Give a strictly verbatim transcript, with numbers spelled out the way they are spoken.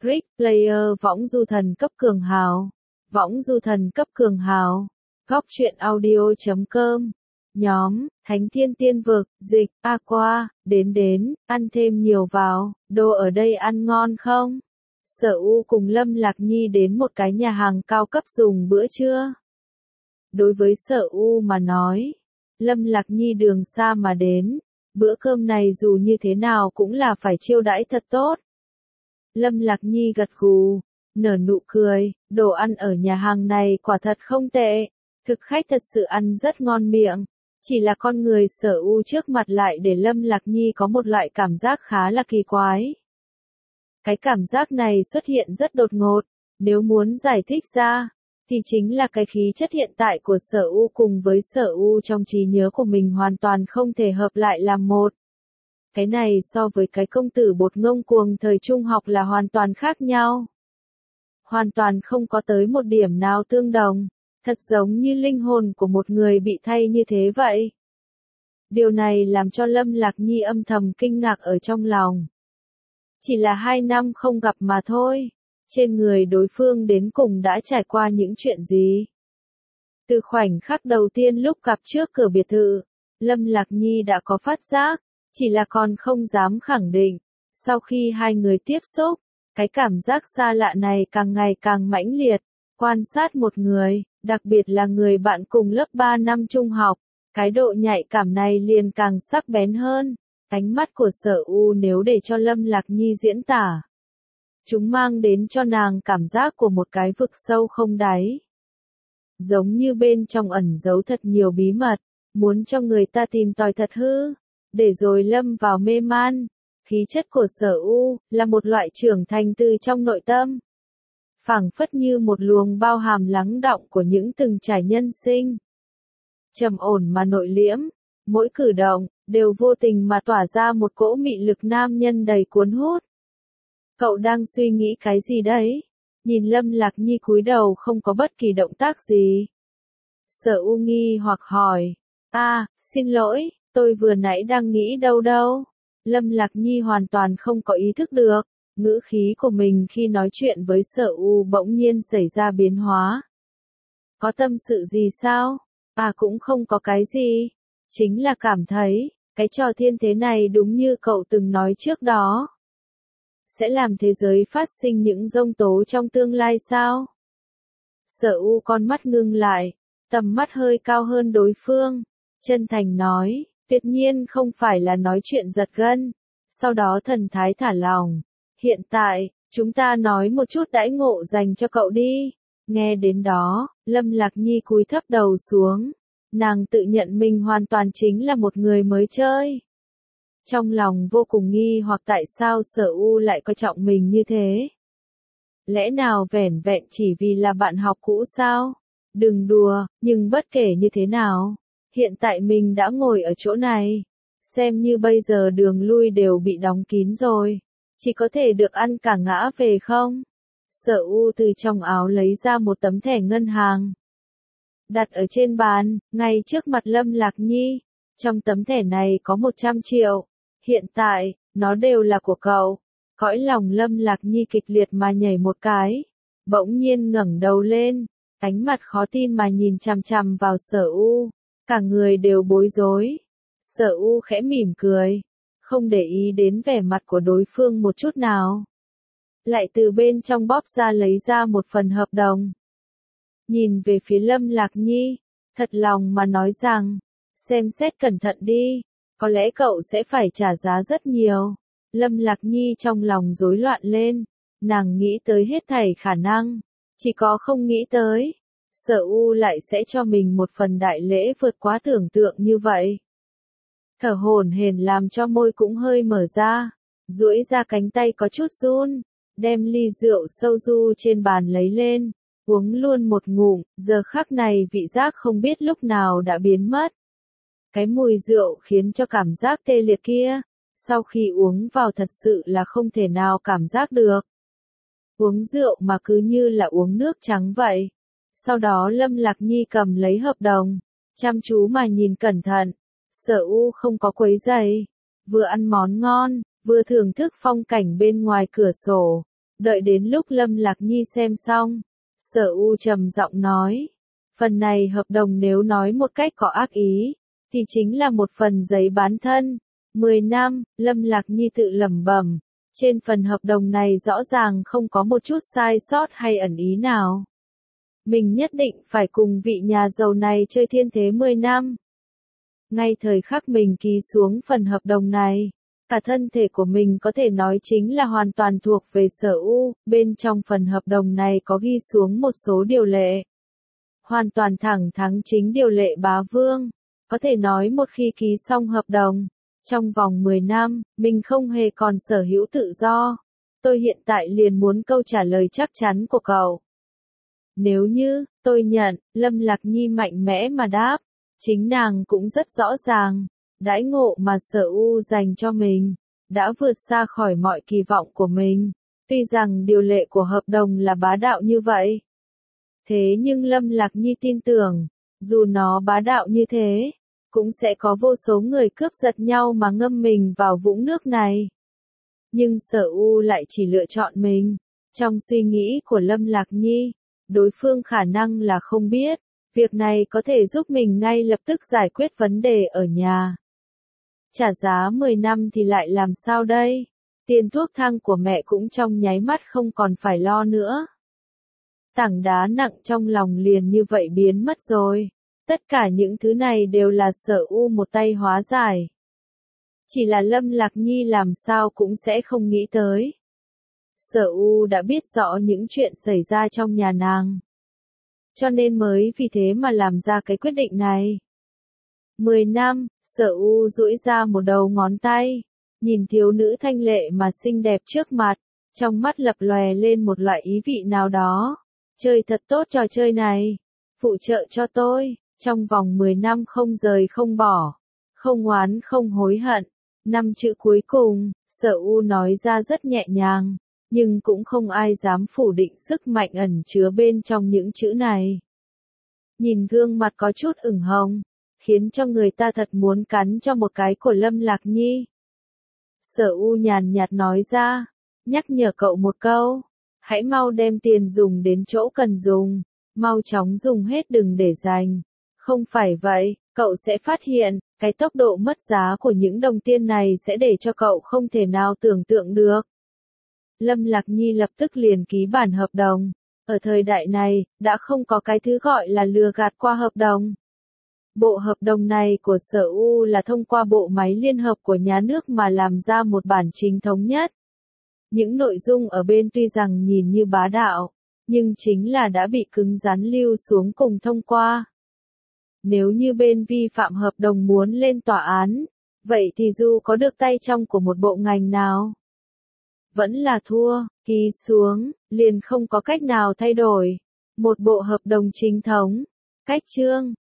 Rick Player võng du thần cấp cường hào. Võng du thần cấp cường hào. Góc truyện audio chấm com. Nhóm, Thánh Thiên Tiên Vực, dịch, Aqua, đến đến, ăn thêm nhiều vào, đồ ở đây ăn ngon không? Sở U cùng Lâm Lạc Nhi đến một cái nhà hàng cao cấp dùng bữa trưa. Đối với Sở U mà nói, Lâm Lạc Nhi đường xa mà đến, bữa cơm này dù như thế nào cũng là phải chiêu đãi thật tốt. Lâm Lạc Nhi gật gù, nở nụ cười, đồ ăn ở nhà hàng này quả thật không tệ, thực khách thật sự ăn rất ngon miệng, chỉ là con người Sở U trước mặt lại để Lâm Lạc Nhi có một loại cảm giác khá là kỳ quái. Cái cảm giác này xuất hiện rất đột ngột, nếu muốn giải thích ra, thì chính là cái khí chất hiện tại của Sở U cùng với Sở U trong trí nhớ của mình hoàn toàn không thể hợp lại làm một. Cái này so với cái công tử bột ngông cuồng thời trung học là hoàn toàn khác nhau. Hoàn toàn không có tới một điểm nào tương đồng, thật giống như linh hồn của một người bị thay như thế vậy. Điều này làm cho Lâm Lạc Nhi âm thầm kinh ngạc ở trong lòng. Chỉ là hai năm không gặp mà thôi, trên người đối phương đến cùng đã trải qua những chuyện gì? Từ khoảnh khắc đầu tiên lúc gặp trước cửa biệt thự, Lâm Lạc Nhi đã có phát giác, chỉ là còn không dám khẳng định. Sau khi hai người tiếp xúc, cái cảm giác xa lạ này càng ngày càng mãnh liệt. Quan sát một người, đặc biệt là người bạn cùng lớp ba năm trung học, cái độ nhạy cảm này liền càng sắc bén hơn. Ánh mắt của Sở U nếu để cho Lâm Lạc Nhi diễn tả, chúng mang đến cho nàng cảm giác của một cái vực sâu không đáy. Giống như bên trong ẩn giấu thật nhiều bí mật, muốn cho người ta tìm tòi thật hư, để rồi lâm vào mê man. Khí chất của Sở U là một loại trưởng thành từ trong nội tâm, phảng phất như một luồng bao hàm lắng đọng của những từng trải nhân sinh. Trầm ổn mà nội liễm, mỗi cử động đều vô tình mà tỏa ra một cỗ mị lực nam nhân đầy cuốn hút. Cậu đang suy nghĩ cái gì đấy? Nhìn Lâm Lạc Nhi cúi đầu không có bất kỳ động tác gì. Sở U nghi hoặc hỏi, a, xin lỗi, tôi vừa nãy đang nghĩ đâu đâu. Lâm Lạc Nhi hoàn toàn không có ý thức được, ngữ khí của mình khi nói chuyện với Sở U bỗng nhiên xảy ra biến hóa. Có tâm sự gì sao? À cũng không có cái gì, chính là cảm thấy, cái trò thiên thế này đúng như cậu từng nói trước đó. Sẽ làm thế giới phát sinh những giông tố trong tương lai sao? Sở U con mắt ngưng lại, tầm mắt hơi cao hơn đối phương, chân thành nói, tuyệt nhiên không phải là nói chuyện giật gân. Sau đó thần thái thả lỏng, hiện tại, chúng ta nói một chút đãi ngộ dành cho cậu đi. Nghe đến đó, Lâm Lạc Nhi cúi thấp đầu xuống, nàng tự nhận mình hoàn toàn chính là một người mới chơi. Trong lòng vô cùng nghi hoặc tại sao Sở U lại coi trọng mình như thế. Lẽ nào vẻn vẹn chỉ vì là bạn học cũ sao? Đừng đùa, nhưng bất kể như thế nào, hiện tại mình đã ngồi ở chỗ này, xem như bây giờ đường lui đều bị đóng kín rồi, chỉ có thể được ăn cả ngã về không? Sở U từ trong áo lấy ra một tấm thẻ ngân hàng, đặt ở trên bàn, ngay trước mặt Lâm Lạc Nhi. Trong tấm thẻ này có một trăm triệu, hiện tại, nó đều là của cậu. Cõi lòng Lâm Lạc Nhi kịch liệt mà nhảy một cái, bỗng nhiên ngẩng đầu lên, ánh mặt khó tin mà nhìn chằm chằm vào Sở U, cả người đều bối rối. Sở U khẽ mỉm cười, không để ý đến vẻ mặt của đối phương một chút nào. Lại từ bên trong bóp ra lấy ra một phần hợp đồng. Nhìn về phía Lâm Lạc Nhi, thật lòng mà nói rằng, xem xét cẩn thận đi, có lẽ cậu sẽ phải trả giá rất nhiều. Lâm Lạc Nhi trong lòng rối loạn lên, nàng nghĩ tới hết thảy khả năng, chỉ có không nghĩ tới, Sở U lại sẽ cho mình một phần đại lễ vượt quá tưởng tượng như vậy. Thở hổn hển làm cho môi cũng hơi mở ra, duỗi ra cánh tay có chút run, đem ly rượu sâu du trên bàn lấy lên, uống luôn một ngụm, giờ khắc này vị giác không biết lúc nào đã biến mất. Cái mùi rượu khiến cho cảm giác tê liệt kia, sau khi uống vào thật sự là không thể nào cảm giác được. Uống rượu mà cứ như là uống nước trắng vậy. Sau đó Lâm Lạc Nhi cầm lấy hợp đồng, chăm chú mà nhìn cẩn thận. Sở U không có quấy rầy, vừa ăn món ngon, vừa thưởng thức phong cảnh bên ngoài cửa sổ. Đợi đến lúc Lâm Lạc Nhi xem xong, Sở U trầm giọng nói, phần này hợp đồng nếu nói một cách có ác ý, thì chính là một phần giấy bán thân. mười năm, Lâm Lạc Nhi tự lẩm bẩm, trên phần hợp đồng này rõ ràng không có một chút sai sót hay ẩn ý nào. Mình nhất định phải cùng vị nhà giàu này chơi thiên thế mười năm. Ngay thời khắc mình ký xuống phần hợp đồng này, cả thân thể của mình có thể nói chính là hoàn toàn thuộc về Sở U, bên trong phần hợp đồng này có ghi xuống một số điều lệ. Hoàn toàn thẳng thắn chính điều lệ bá vương, có thể nói một khi ký xong hợp đồng, trong vòng mười năm, mình không hề còn sở hữu tự do. Tôi hiện tại liền muốn câu trả lời chắc chắn của cậu. Nếu như, tôi nhận, Lâm Lạc Nhi mạnh mẽ mà đáp, chính nàng cũng rất rõ ràng, đãi ngộ mà Sở U dành cho mình, đã vượt xa khỏi mọi kỳ vọng của mình, tuy rằng điều lệ của hợp đồng là bá đạo như vậy. Thế nhưng Lâm Lạc Nhi tin tưởng, dù nó bá đạo như thế, cũng sẽ có vô số người cướp giật nhau mà ngâm mình vào vũng nước này. Nhưng Sở U lại chỉ lựa chọn mình. Trong suy nghĩ của Lâm Lạc Nhi, đối phương khả năng là không biết, việc này có thể giúp mình ngay lập tức giải quyết vấn đề ở nhà. Trả giá mười năm thì lại làm sao đây? Tiền thuốc thang của mẹ cũng trong nháy mắt không còn phải lo nữa. Tảng đá nặng trong lòng liền như vậy biến mất rồi. Tất cả những thứ này đều là Sở U một tay hóa giải. Chỉ là Lâm Lạc Nhi làm sao cũng sẽ không nghĩ tới. Sở U đã biết rõ những chuyện xảy ra trong nhà nàng. Cho nên mới vì thế mà làm ra cái quyết định này. Mười năm, Sở U duỗi ra một đầu ngón tay, nhìn thiếu nữ thanh lệ mà xinh đẹp trước mặt, trong mắt lập lòe lên một loại ý vị nào đó. Chơi thật tốt trò chơi này, phụ trợ cho tôi, trong vòng mười năm không rời không bỏ, không oán không hối hận. Năm chữ cuối cùng, Sở U nói ra rất nhẹ nhàng, nhưng cũng không ai dám phủ định sức mạnh ẩn chứa bên trong những chữ này. Nhìn gương mặt có chút ửng hồng, khiến cho người ta thật muốn cắn cho một cái của Lâm Lạc Nhi. Sở U nhàn nhạt nói ra, nhắc nhở cậu một câu, hãy mau đem tiền dùng đến chỗ cần dùng, mau chóng dùng hết đừng để dành. Không phải vậy, cậu sẽ phát hiện, cái tốc độ mất giá của những đồng tiền này sẽ để cho cậu không thể nào tưởng tượng được. Lâm Lạc Nhi lập tức liền ký bản hợp đồng. Ở thời đại này, đã không có cái thứ gọi là lừa gạt qua hợp đồng. Bộ hợp đồng này của Sở U là thông qua bộ máy liên hợp của nhà nước mà làm ra một bản chính thống nhất. Những nội dung ở bên tuy rằng nhìn như bá đạo, nhưng chính là đã bị cứng rắn lưu xuống cùng thông qua. Nếu như bên vi phạm hợp đồng muốn lên tòa án, vậy thì dù có được tay trong của một bộ ngành nào, vẫn là thua, ký xuống, liền không có cách nào thay đổi. Một bộ hợp đồng chính thống, cách chương,